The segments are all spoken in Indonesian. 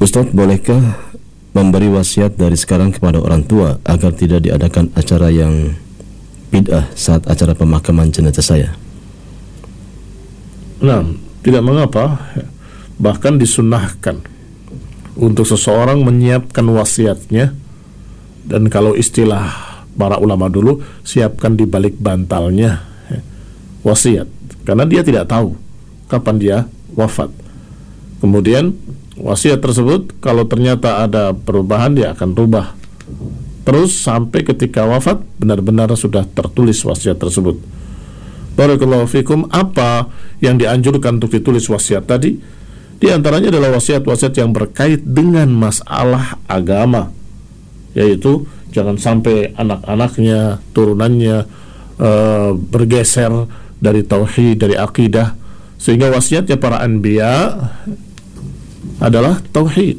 Ustadz, bolehkah memberi wasiat dari sekarang kepada orang tua agar tidak diadakan acara yang bid'ah saat acara pemakaman jenazah saya? Nah, tidak mengapa. Bahkan disunnahkan untuk seseorang menyiapkan wasiatnya. Dan kalau istilah para ulama dulu, siapkan di balik bantalnya wasiat, karena dia tidak tahu kapan dia wafat. Kemudian wasiat tersebut kalau ternyata ada perubahan, dia akan rubah terus sampai ketika wafat benar-benar sudah tertulis wasiat tersebut. Barakallahu fikum. Apa yang dianjurkan untuk ditulis wasiat tadi? Di antaranya adalah wasiat-wasiat yang berkait dengan masalah agama, yaitu jangan sampai anak-anaknya, turunannya bergeser dari tauhid, dari akidah, sehingga wasiatnya para anbiya adalah tauhid.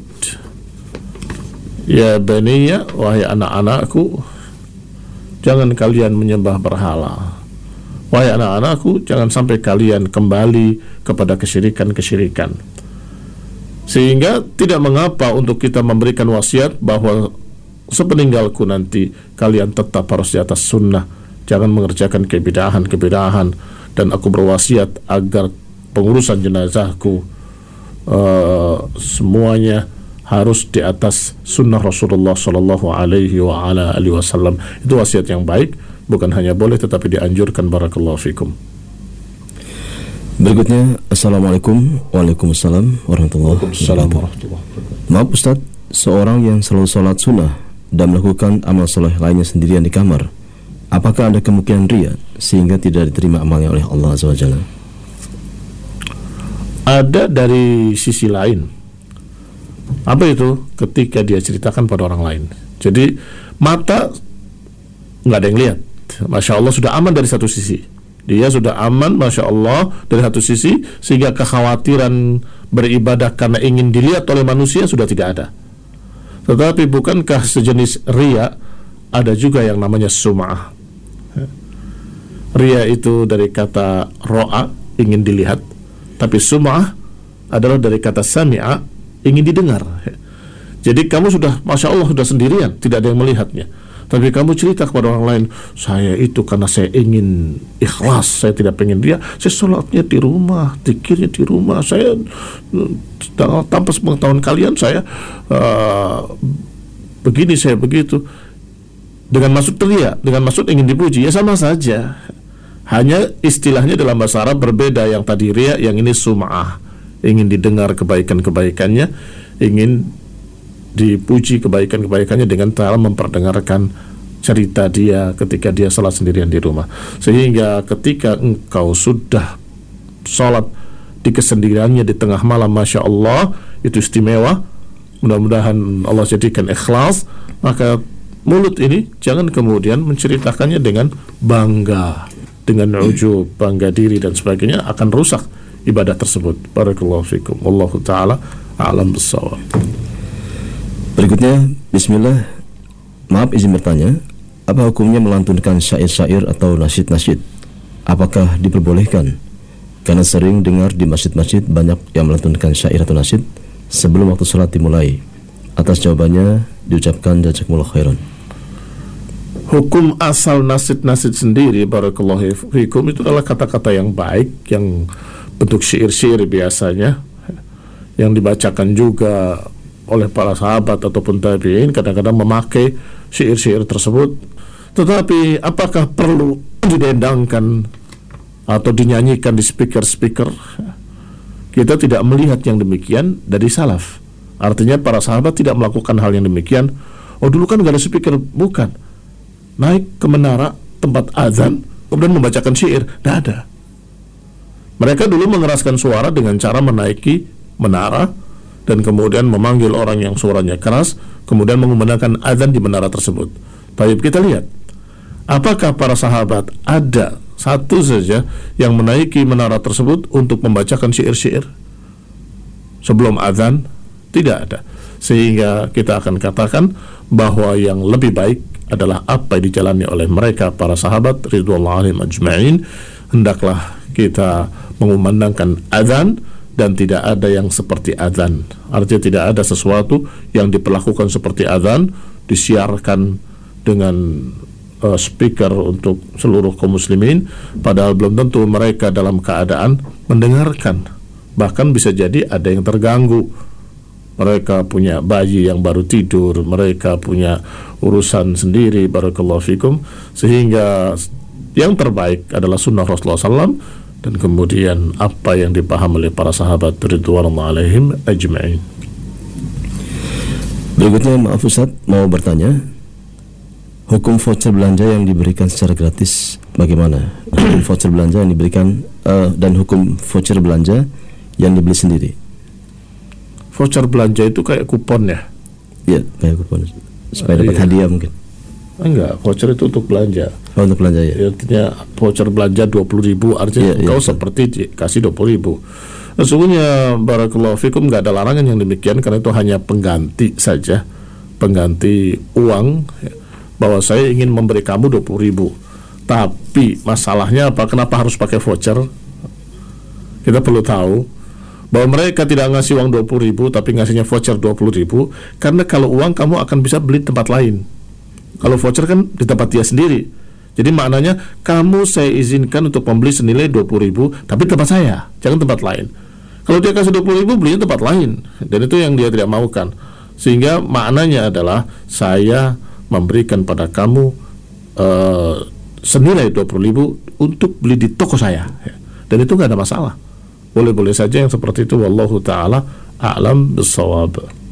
Ya baniya, wahai anak-anakku, jangan kalian menyembah berhala. Wahai anak-anakku, jangan sampai kalian kembali kepada kesyirikan-kesyirikan. Sehingga tidak mengapa untuk kita memberikan wasiat bahwa sepeninggalku nanti kalian tetap harus di atas sunnah, jangan mengerjakan kebidahan-kebidahan, dan aku berwasiat agar pengurusan jenazahku semuanya harus di atas sunnah Rasulullah Sallallahu Alaihi Wasallam. Itu wasiat yang baik, bukan hanya boleh tetapi dianjurkan. Barakallahu fikum. Berikutnya, Assalamualaikum. Waalaikumsalam warahmatullahi wabarakatuh. Maaf Ustadz, seorang yang selalu sholat sunnah dan melakukan amal soleh lainnya sendirian di kamar, apakah ada kemungkinan riya sehingga tidak diterima amalnya oleh Allah Azza wa Jalla? Ada dari sisi lain. Apa itu? Ketika dia ceritakan pada orang lain. Jadi mata nggak ada yang lihat, Masya Allah sudah aman dari satu sisi. Dia sudah aman, Masya Allah, dari satu sisi, sehingga kekhawatiran beribadah karena ingin dilihat oleh manusia sudah tidak ada. Tetapi bukankah sejenis riya ada juga yang namanya sum'ah? Riya itu dari kata ro'a, ingin dilihat, tapi sum'ah adalah dari kata sami'a, ingin didengar. Jadi kamu sudah, Masya Allah, sudah sendirian, tidak ada yang melihatnya, tapi kamu cerita kepada orang lain, saya itu karena saya ingin ikhlas, saya tidak pengen dia, saya sholatnya di rumah, zikirnya di rumah, saya tanpa sepengetahuan kalian saya begini, saya begitu, dengan maksud ria, dengan maksud ingin dipuji, ya sama saja. Hanya istilahnya dalam bahasa Arab berbeda, yang tadi ria, yang ini sum'ah, ingin didengar kebaikan-kebaikannya, ingin dipuji kebaikan-kebaikannya dengan cara memperdengarkan cerita dia ketika dia sholat sendirian di rumah. Sehingga ketika engkau sudah sholat di kesendiriannya di tengah malam, Masya Allah, itu istimewa, mudah-mudahan Allah jadikan ikhlas, maka mulut ini jangan kemudian menceritakannya dengan bangga, dengan ujub, bangga diri dan sebagainya, akan rusak ibadah tersebut. Barakallahu fikum. Wallahu ta'ala a'lam bissawab. Berikutnya, bismillah. Maaf izin bertanya, apa hukumnya melantunkan syair-syair atau nasyid-nasyid? Apakah diperbolehkan? Karena sering dengar di masjid-masjid banyak yang melantunkan syair atau nasyid sebelum waktu sholat dimulai. Atas jawabannya diucapkan jazakumullah khairan. Hukum asal nasyid-nasyid sendiri, barakallahu fikum, itu adalah kata-kata yang baik, yang bentuk syair-syair biasanya, yang dibacakan juga oleh para sahabat ataupun tabi'in, kadang-kadang memakai syair-syair tersebut. Tetapi apakah perlu didendangkan atau dinyanyikan di speaker-speaker? Kita tidak melihat yang demikian dari salaf. Artinya para sahabat tidak melakukan hal yang demikian. Oh, dulu kan gak ada speaker. Bukan. Naik ke menara tempat azan, kemudian membacakan syair. Tidak ada. Mereka dulu mengeraskan suara dengan cara menaiki menara dan kemudian memanggil orang yang suaranya keras, kemudian mengumandangkan azan di menara tersebut. Baik, kita lihat, apakah para sahabat ada satu saja yang menaiki menara tersebut untuk membacakan syair-syair sebelum azan? Tidak ada. Sehingga kita akan katakan bahwa yang lebih baik adalah apa yang dijalani oleh mereka para sahabat ridwanullah alaihim ajma'in. Hendaklah kita mengumandangkan azan dan tidak ada yang seperti adzan. Artinya tidak ada sesuatu yang diperlakukan seperti adzan, disiarkan dengan speaker untuk seluruh kaum muslimin, padahal belum tentu mereka dalam keadaan mendengarkan. Bahkan bisa jadi ada yang terganggu. Mereka punya bayi yang baru tidur, mereka punya urusan sendiri, barakallahu fikum, sehingga yang terbaik adalah sunnah Rasulullah SAW, dan kemudian apa yang dipahami oleh para sahabat ridwanullah alaihim ajma'in. Berikutnya, maaf Ustaz, mau bertanya, hukum voucher belanja yang diberikan secara gratis bagaimana? Hukum voucher belanja yang diberikan dan hukum voucher belanja yang dibeli sendiri. Voucher belanja itu kayak kupon ya? Iya, kayak kupon supaya dapat hadiah mungkin. Enggak, voucher itu untuk belanja. Oh, untuk belanja ya. Artinya voucher belanja 20.000, artinya engkau seperti kasih 20.000. Sesungguhnya barakallahu fikum nggak ada larangan yang demikian, karena itu hanya pengganti saja, pengganti uang, bahwa saya ingin memberi kamu 20.000. Tapi masalahnya apa? Kenapa harus pakai voucher? Kita perlu tahu bahwa mereka tidak ngasih uang 20.000 tapi ngasihnya voucher 20.000, karena kalau uang kamu akan bisa beli di tempat lain. Kalau voucher kan di tempat dia sendiri. Jadi maknanya kamu saya izinkan untuk membeli senilai 20.000 tapi tempat saya, jangan tempat lain. Kalau dia kasih 20.000 belinya tempat lain, dan itu yang dia tidak maukan. Sehingga maknanya adalah saya memberikan pada kamu senilai 20.000 untuk beli di toko saya, dan itu nggak ada masalah. Boleh-boleh saja yang seperti itu. Wallahu ta'ala a'lam bissawab.